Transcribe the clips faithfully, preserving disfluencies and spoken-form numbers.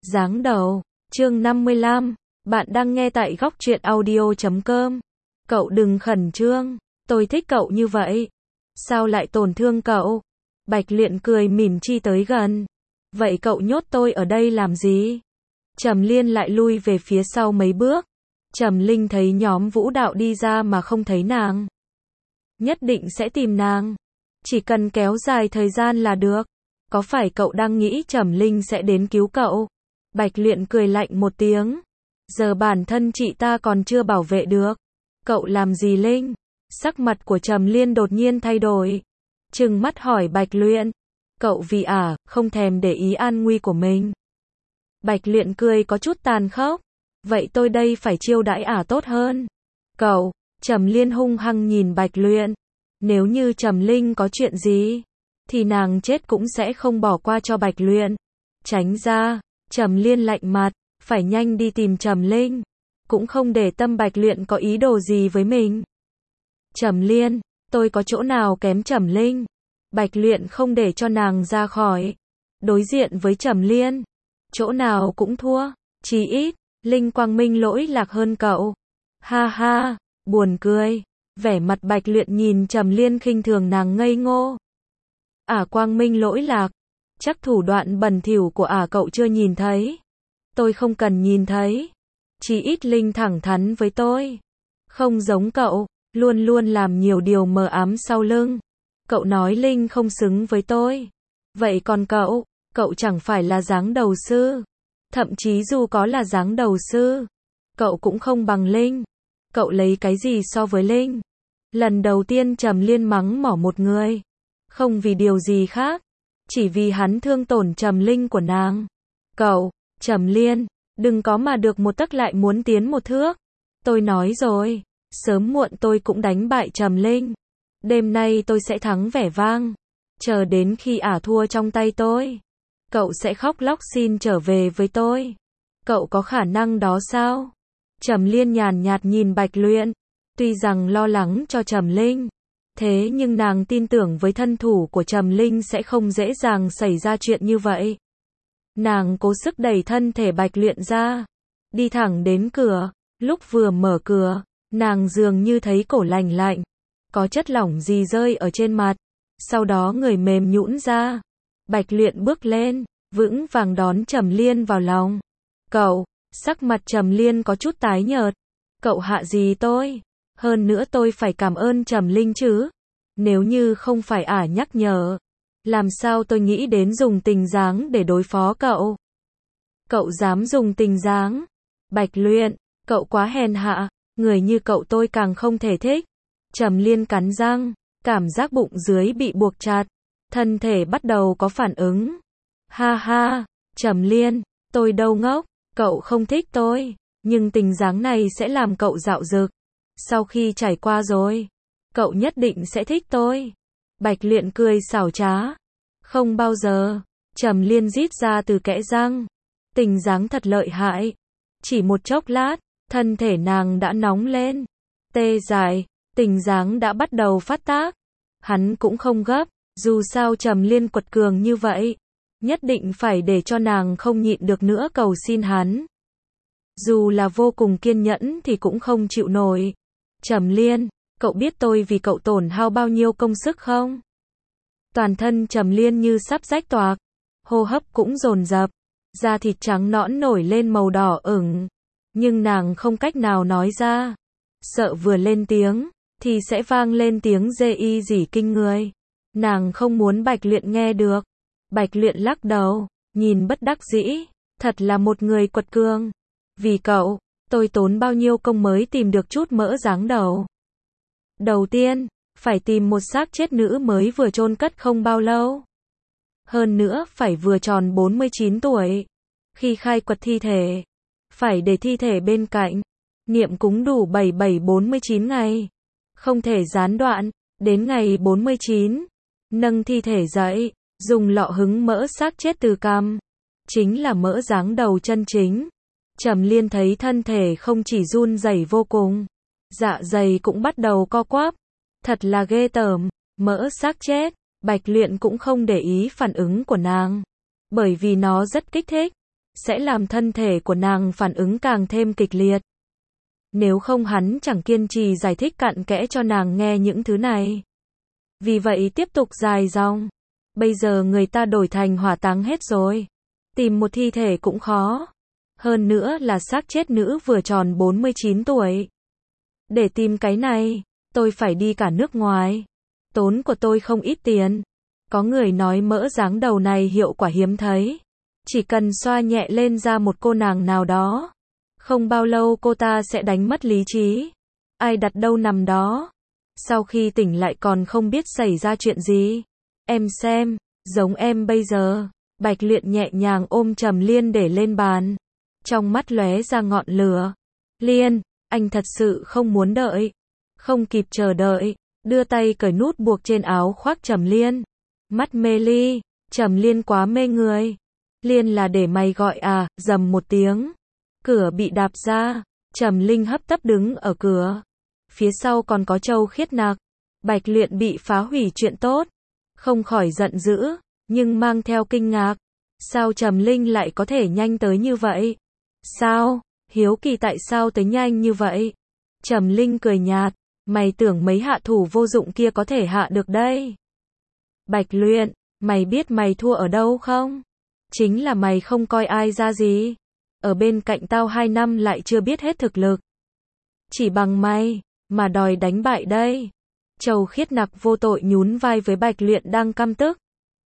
Giáng đầu, chương năm mươi lăm, bạn đang nghe tại góc truyện audio chấm com. Cậu đừng khẩn trương, tôi thích cậu như vậy. Sao lại tổn thương cậu? Bạch Luyện cười mỉm chi tới gần. Vậy cậu nhốt tôi ở đây làm gì? Trầm Liên lại lui về phía sau mấy bước. Trầm Linh thấy nhóm vũ đạo đi ra mà không thấy nàng. Nhất định sẽ tìm nàng. Chỉ cần kéo dài thời gian là được. Có phải cậu đang nghĩ Trầm Linh sẽ đến cứu cậu? Bạch Luyện cười lạnh một tiếng. Giờ bản thân chị ta còn chưa bảo vệ được. Cậu làm gì Linh? Sắc mặt của Trầm Liên đột nhiên thay đổi. Trừng mắt hỏi Bạch Luyện. Cậu vì ả, à, không thèm để ý an nguy của mình. Bạch Luyện cười có chút tàn khốc. Vậy tôi đây phải chiêu đãi ả à tốt hơn. Cậu, Trầm Liên hung hăng nhìn Bạch Luyện. Nếu như Trầm Linh có chuyện gì, thì nàng chết cũng sẽ không bỏ qua cho Bạch Luyện. Tránh ra, Trầm Liên lạnh mặt, phải nhanh đi tìm Trầm Linh. Cũng không để tâm Bạch Luyện có ý đồ gì với mình. Trầm Liên, tôi có chỗ nào kém Trầm Linh? Bạch Luyện không để cho nàng ra khỏi. Đối diện với Trầm Liên, chỗ nào cũng thua, chí ít, Linh Quang Minh lỗi lạc hơn cậu. Ha ha, buồn cười. Vẻ mặt Bạch Luyện nhìn Trầm Liên khinh thường nàng ngây ngô. Ả Quang Minh lỗi lạc, chắc thủ đoạn bẩn thỉu của ả cậu chưa nhìn thấy. Tôi không cần nhìn thấy. Chỉ ít Linh thẳng thắn với tôi. Không giống cậu, luôn luôn làm nhiều điều mờ ám sau lưng. Cậu nói Linh không xứng với tôi. Vậy còn cậu, cậu chẳng phải là dáng đầu sư. Thậm chí dù có là dáng đầu sư, cậu cũng không bằng Linh. Cậu lấy cái gì so với Linh? Lần đầu tiên Trầm Liên mắng mỏ một người. Không vì điều gì khác. Chỉ vì hắn thương tổn Trầm Linh của nàng. Cậu, Trầm Liên, đừng có mà được một tấc lại muốn tiến một thước. Tôi nói rồi, sớm muộn tôi cũng đánh bại Trầm Linh. Đêm nay tôi sẽ thắng vẻ vang. Chờ đến khi ả thua trong tay tôi, cậu sẽ khóc lóc xin trở về với tôi. Cậu có khả năng đó sao? Trầm Liên nhàn nhạt nhìn Bạch Luyện. Tuy rằng lo lắng cho Trầm Linh, thế nhưng nàng tin tưởng với thân thủ của Trầm Linh sẽ không dễ dàng xảy ra chuyện như vậy. Nàng cố sức đẩy thân thể Bạch Luyện ra, đi thẳng đến cửa. Lúc vừa mở cửa, nàng dường như thấy cổ lạnh lạnh, có chất lỏng gì rơi ở trên mặt. Sau đó người mềm nhũn ra. Bạch Luyện bước lên, vững vàng đón Trầm Liên vào lòng. Cậu, sắc mặt Trầm Liên có chút tái nhợt. Cậu hạ gì tôi? Hơn nữa tôi phải cảm ơn Trầm Linh chứ. Nếu như không phải ả nhắc nhở, làm sao tôi nghĩ đến dùng tình dáng để đối phó cậu? Cậu dám dùng tình dáng? Bạch Luyện, cậu quá hèn hạ, người như cậu tôi càng không thể thích. Trầm Liên cắn răng, cảm giác bụng dưới bị buộc chặt, thân thể bắt đầu có phản ứng. Ha ha, Trầm Liên, tôi đâu ngốc, cậu không thích tôi, nhưng tình dáng này sẽ làm cậu dạo dực. Sau khi trải qua rồi, cậu nhất định sẽ thích tôi. Bạch Luyện cười xảo trá. Không bao giờ. Trầm Liên rít ra từ kẽ răng. Tình dáng thật lợi hại. Chỉ một chốc lát, thân thể nàng đã nóng lên. Tê dại, tình dáng đã bắt đầu phát tác. Hắn cũng không gấp, dù sao Trầm Liên quật cường như vậy, nhất định phải để cho nàng không nhịn được nữa cầu xin hắn. Dù là vô cùng kiên nhẫn thì cũng không chịu nổi. Trầm Liên, cậu biết tôi vì cậu tổn hao bao nhiêu công sức không? Toàn thân Trầm Liên như sắp rách toạc, hô hấp cũng dồn dập, da thịt trắng nõn nổi lên màu đỏ ửng, nhưng nàng không cách nào nói ra, sợ vừa lên tiếng thì sẽ vang lên tiếng dê y rỉ kinh người. Nàng không muốn Bạch Luyện nghe được. Bạch Luyện lắc đầu, nhìn bất đắc dĩ, thật là một người quật cường. Vì cậu, tôi tốn bao nhiêu công mới tìm được chút mỡ dáng đầu. Đầu tiên, phải tìm một xác chết nữ mới vừa chôn cất không bao lâu. Hơn nữa phải vừa tròn bốn mươi chín tuổi. Khi khai quật thi thể, phải để thi thể bên cạnh, niệm cúng đủ bảy bảy bốn mươi chín ngày. Không thể gián đoạn, đến ngày bốn mươi chín, nâng thi thể dậy, dùng lọ hứng mỡ xác chết từ cằm. Chính là mỡ dáng đầu chân chính. Trầm Liên thấy thân thể không chỉ run rẩy vô cùng, dạ dày cũng bắt đầu co quắp. Thật là ghê tởm, mỡ xác chết. Bạch Luyện cũng không để ý phản ứng của nàng, bởi vì nó rất kích thích. sẽ làm thân thể của nàng phản ứng càng thêm kịch liệt. Nếu không hắn chẳng kiên trì giải thích cặn kẽ cho nàng nghe những thứ này. Vì vậy tiếp tục dài dòng. Bây giờ người ta đổi thành hỏa táng hết rồi. Tìm một thi thể cũng khó. Hơn nữa là xác chết nữ vừa tròn bốn mươi chín tuổi. Để tìm cái này, tôi phải đi cả nước ngoài. Tốn của tôi không ít tiền. Có người nói mỡ dáng đầu này hiệu quả hiếm thấy. Chỉ cần xoa nhẹ lên da một cô nàng nào đó. Không bao lâu cô ta sẽ đánh mất lý trí. Ai đặt đâu nằm đó. Sau khi tỉnh lại còn không biết xảy ra chuyện gì. Em xem, giống em bây giờ. Bạch Luyện nhẹ nhàng ôm Trầm Liên để lên bàn. Trong mắt lóe ra ngọn lửa. Liên, anh thật sự không muốn đợi. Không kịp chờ đợi, đưa tay cởi nút buộc trên áo khoác Trầm Liên. Mắt mê ly, Trầm Liên quá mê người. Liên là để mày gọi à, rầm một tiếng. Cửa bị đạp ra, Trầm Linh hấp tấp đứng ở cửa. Phía sau còn có Châu Khiết Nặc. Bạch Luyện bị phá hủy chuyện tốt. Không khỏi giận dữ, nhưng mang theo kinh ngạc. Sao Trầm Linh lại có thể nhanh tới như vậy? Sao? Hiếu kỳ tại sao tới nhanh như vậy? Trầm Linh cười nhạt. Mày tưởng mấy hạ thủ vô dụng kia có thể hạ được đây? Bạch Luyện, mày biết mày thua ở đâu không? Chính là mày không coi ai ra gì. Ở bên cạnh tao hai năm lại chưa biết hết thực lực. Chỉ bằng mày, mà đòi đánh bại đây. Châu Khiết Nặc vô tội nhún vai với Bạch Luyện đang căm tức.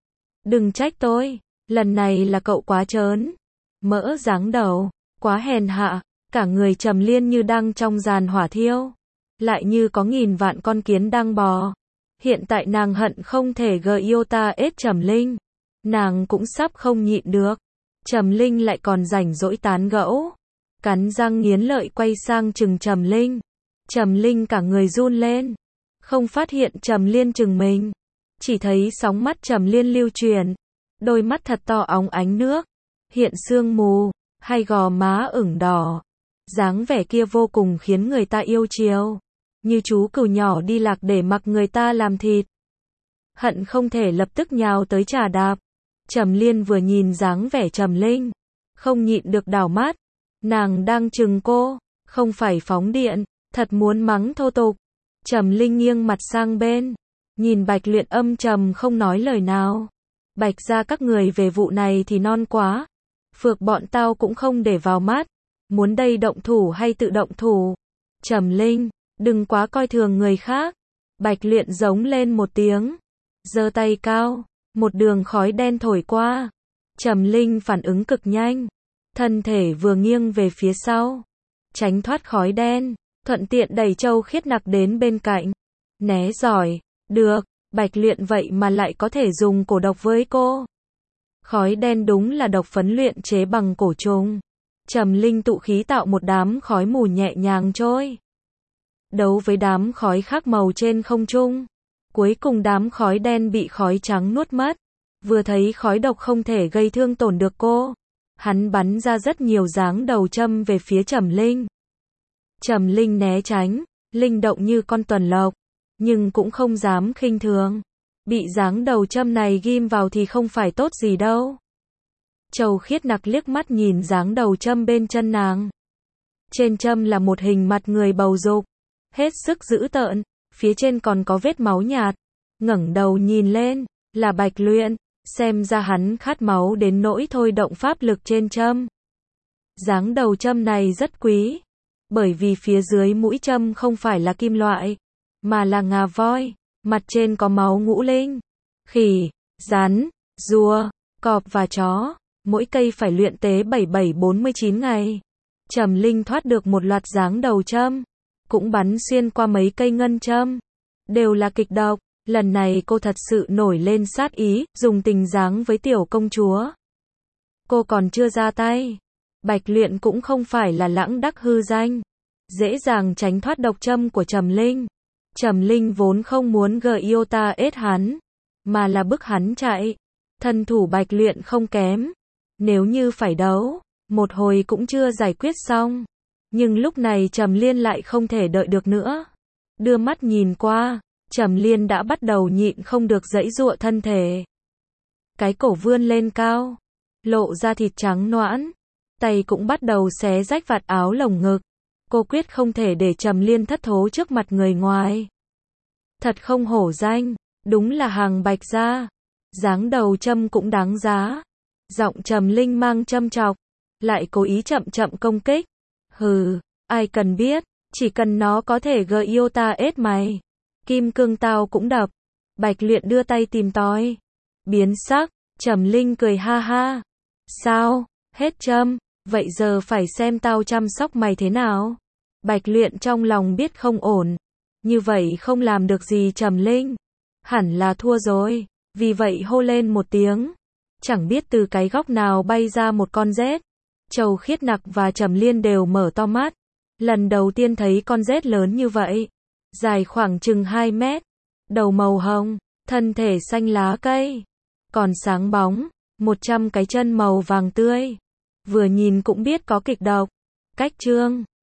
Đừng trách tôi, lần này là cậu quá trớn. Mỡ dáng đầu, quá hèn hạ, cả người Trầm Liên như đang trong giàn hỏa thiêu. Lại như có nghìn vạn con kiến đang bò. Hiện tại nàng hận không thể gợi yêu ta ết Trầm Linh. Nàng cũng sắp không nhịn được. Trầm Linh lại còn rảnh rỗi tán gẫu. Cắn răng nghiến lợi quay sang chừng Trầm Linh. Trầm Linh cả người run lên. Không phát hiện Trầm Liên chừng mình. Chỉ thấy sóng mắt Trầm Liên lưu chuyển. Đôi mắt thật to óng ánh nước. Hiện sương mù, hai gò má ửng đỏ. Dáng vẻ kia vô cùng khiến người ta yêu chiều. Như chú cừu nhỏ đi lạc để mặc người ta làm thịt. Hận không thể lập tức nhào tới trà đạp. Trầm Liên vừa nhìn dáng vẻ Trầm Linh, không nhịn được đảo mắt. Nàng đang chừng cô, không phải phóng điện, thật muốn mắng thô tục. Trầm Linh nghiêng mặt sang bên, nhìn Bạch Luyện âm trầm không nói lời nào. Bạch gia các người về vụ này thì non quá. Phược bọn tao cũng không để vào mắt. Muốn đây động thủ hay tự động thủ? Trầm Linh, đừng quá coi thường người khác. Bạch Luyện giống lên một tiếng, giơ tay cao, một đường khói đen thổi qua. Trầm Linh phản ứng cực nhanh, thân thể vừa nghiêng về phía sau, tránh thoát khói đen, thuận tiện đẩy Châu Khiết Nặc đến bên cạnh. Né giỏi, được, Bạch Luyện vậy mà lại có thể dùng cổ độc với cô. Khói đen đúng là độc phấn luyện chế bằng cổ trùng. Trầm Linh tụ khí tạo một đám khói mù nhẹ nhàng trôi. Đấu với đám khói khác màu trên không trung. Cuối cùng đám khói đen bị khói trắng nuốt mất. Vừa thấy khói độc không thể gây thương tổn được cô, hắn bắn ra rất nhiều dáng đầu châm về phía Trầm Linh. Trầm Linh né tránh, linh động như con tuần lộc, nhưng cũng không dám khinh thường. Bị dáng đầu châm này ghim vào thì không phải tốt gì đâu. Châu Khiết Nặc liếc mắt nhìn dáng đầu châm bên chân nàng. Trên châm là một hình mặt người bầu dục, hết sức dữ tợn, phía trên còn có vết máu nhạt. Ngẩng đầu nhìn lên, là Bạch Luyện, xem ra hắn khát máu đến nỗi thôi động pháp lực trên châm. Dáng đầu châm này rất quý, bởi vì phía dưới mũi châm không phải là kim loại, mà là ngà voi, mặt trên có máu ngũ linh, khỉ, rắn, rùa, cọp và chó, mỗi cây phải luyện tế bảy bảy bốn mươi chín ngày. Trầm Linh thoát được một loạt dáng đầu châm, cũng bắn xuyên qua mấy cây ngân châm, đều là kịch độc. Lần này cô thật sự nổi lên sát ý, dùng tình dáng với tiểu công chúa. Cô còn chưa ra tay. Bạch Luyện cũng không phải là lãng đắc hư danh, dễ dàng tránh thoát độc châm của Trầm Linh. Trầm Linh vốn không muốn gợi yêu ta ết hắn, mà là bức hắn chạy. Thân thủ Bạch Luyện không kém. Nếu như phải đấu, một hồi cũng chưa giải quyết xong. Nhưng lúc này Trầm Liên lại không thể đợi được nữa. Đưa mắt nhìn qua, Trầm Liên đã bắt đầu nhịn không được giãy giụa thân thể. Cái cổ vươn lên cao, lộ ra thịt trắng nõn, tay cũng bắt đầu xé rách vạt áo lồng ngực. Cô quyết không thể để Trầm Liên thất thố trước mặt người ngoài. Thật không hổ danh, đúng là hàng Bạch gia. Dáng đầu châm cũng đáng giá. Giọng Trầm Linh mang châm chọc, lại cố ý chậm chậm công kích. Hừ, ai cần biết, chỉ cần nó có thể gợi yêu ta ết mày. Kim cương tao cũng đập. Bạch Luyện đưa tay tìm tòi. Biến sắc, Trầm Linh cười ha ha. Sao, hết châm, vậy giờ phải xem tao chăm sóc mày thế nào. Bạch Luyện trong lòng biết không ổn. Như vậy không làm được gì Trầm Linh. Hẳn là thua rồi, vì vậy hô lên một tiếng. Chẳng biết từ cái góc nào bay ra một con rết. Châu Khiết Nặc và Trầm Liên đều mở to mắt. Lần đầu tiên thấy con rết lớn như vậy. Dài khoảng chừng hai mét. Đầu màu hồng, thân thể xanh lá cây. Còn sáng bóng, một trăm cái chân màu vàng tươi. Vừa nhìn cũng biết có kịch độc. Cách chương